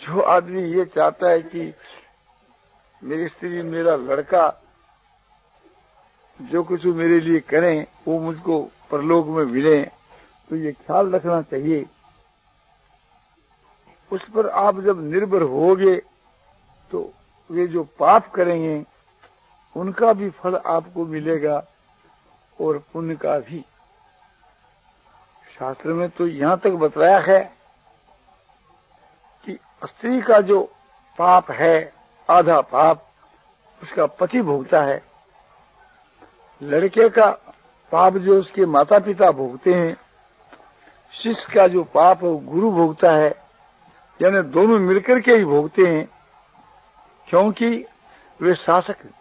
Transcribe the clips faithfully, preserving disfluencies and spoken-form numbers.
जो आदमी ये चाहता है कि मेरी स्त्री, मेरा लड़का जो कुछ मेरे लिए करें वो मुझको परलोक में मिले, तो ये ख्याल रखना चाहिए। उस पर आप जब निर्भर होगे तो वे जो पाप करेंगे उनका भी फल आपको मिलेगा और पुण्य का भी। शास्त्र में तो यहां तक बतलाया है कि स्त्री का जो पाप है, आधा पाप उसका पति भोगता है। लड़के का पाप जो उसके माता पिता भोगते हैं, शिष्य का जो पाप है वो गुरु भोगता है, यानी दोनों मिलकर के ही भोगते हैं, क्योंकि वे शासक हैं।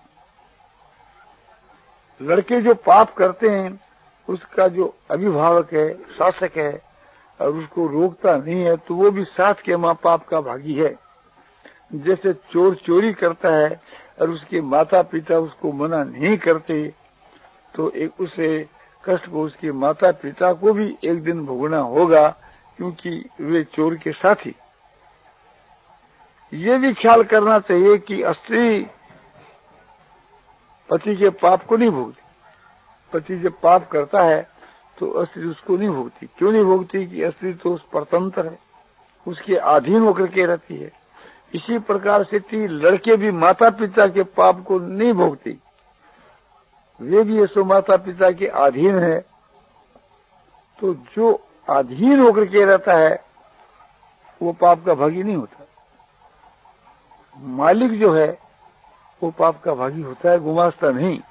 लड़के जो पाप करते हैं उसका जो अभिभावक है, शासक है, और उसको रोकता नहीं है, तो वो भी साथ के माँ बाप का भागी है। जैसे चोर चोरी करता है और उसके माता पिता उसको मना नहीं करते, तो एक उसे कष्ट को उसके माता पिता को भी एक दिन भोगना होगा, क्योंकि वे चोर के साथी। ये भी ख्याल करना चाहिए कि स्त्री पति के पाप को नहीं भोगती। पति जब पाप करता है तो स्त्री उसको नहीं भोगती। क्यों नहीं भोगती? कि स्त्री तो उस परतंत्र है, उसके अधीन होकर के रहती है। इसी प्रकार से ती लड़के भी माता पिता के पाप को नहीं भोगती, वे भी ऐसो माता पिता के अधीन है। तो जो अधीन होकर के रहता है वो पाप का भागी नहीं होता। मालिक जो है वो पाप का भागी होता है, गुमास्ता नहीं।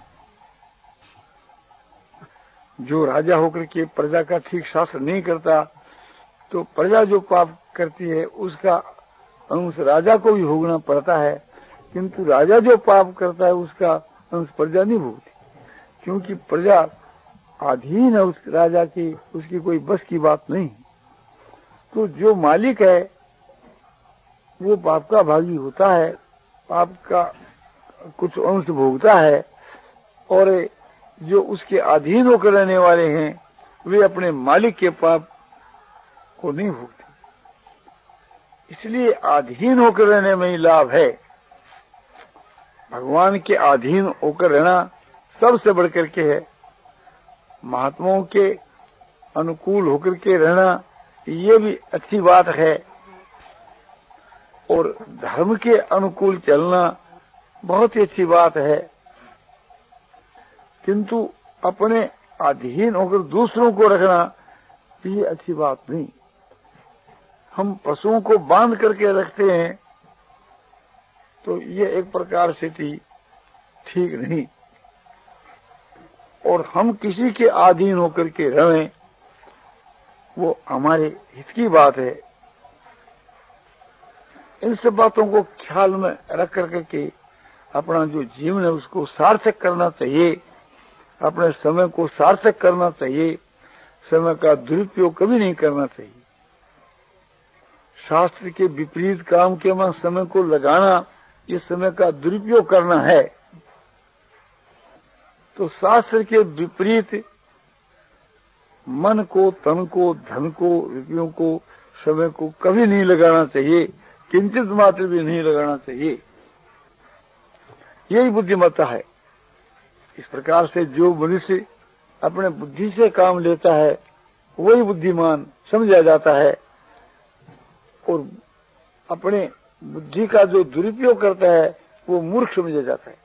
जो राजा होकर के प्रजा का ठीक शासन नहीं करता, तो प्रजा जो पाप करती है उसका अंश राजा को भी भोगना पड़ता है, किंतु राजा जो पाप करता है उसका अंश प्रजा नहीं भोगती, क्योंकि प्रजा अधीन है उस राजा की, उसकी कोई बस की बात नहीं। तो जो मालिक है वो पाप का भागी होता है, पाप का कुछ अंश भोगता है, और जो उसके अधीन होकर रहने वाले हैं वे अपने मालिक के पाप को नहीं भोगते। इसलिए अधीन होकर रहने में ही लाभ है। भगवान के अधीन होकर रहना सबसे बढ़कर के है। महात्माओं के अनुकूल होकर के रहना ये भी अच्छी बात है, और धर्म के अनुकूल चलना बहुत ही अच्छी बात है, किंतु अपने अधीन होकर दूसरों को रखना ये अच्छी बात नहीं। हम पशुओं को बांध करके रखते हैं तो ये एक प्रकार से ठीक नहीं, और हम किसी के अधीन होकर के रहें वो हमारे हित की बात है। इन सब बातों को ख्याल में रख कर के अपना जो जीवन है उसको सार्थक करना चाहिए, अपने समय को सार्थक करना चाहिए, समय का दुरुपयोग कभी नहीं करना चाहिए। शास्त्र के विपरीत काम के में समय को लगाना ये समय का दुरुपयोग करना है। तो शास्त्र के विपरीत मन को, तन को, धन को, रुपयों को, समय को कभी नहीं लगाना चाहिए, किंचित मात्र भी नहीं लगाना चाहिए। यही बुद्धिमत्ता है। इस प्रकार से जो मनुष्य अपने बुद्धि से काम लेता है वही बुद्धिमान समझा जाता है, और अपने बुद्धि का जो दुरुपयोग करता है वो मूर्ख समझा जाता है।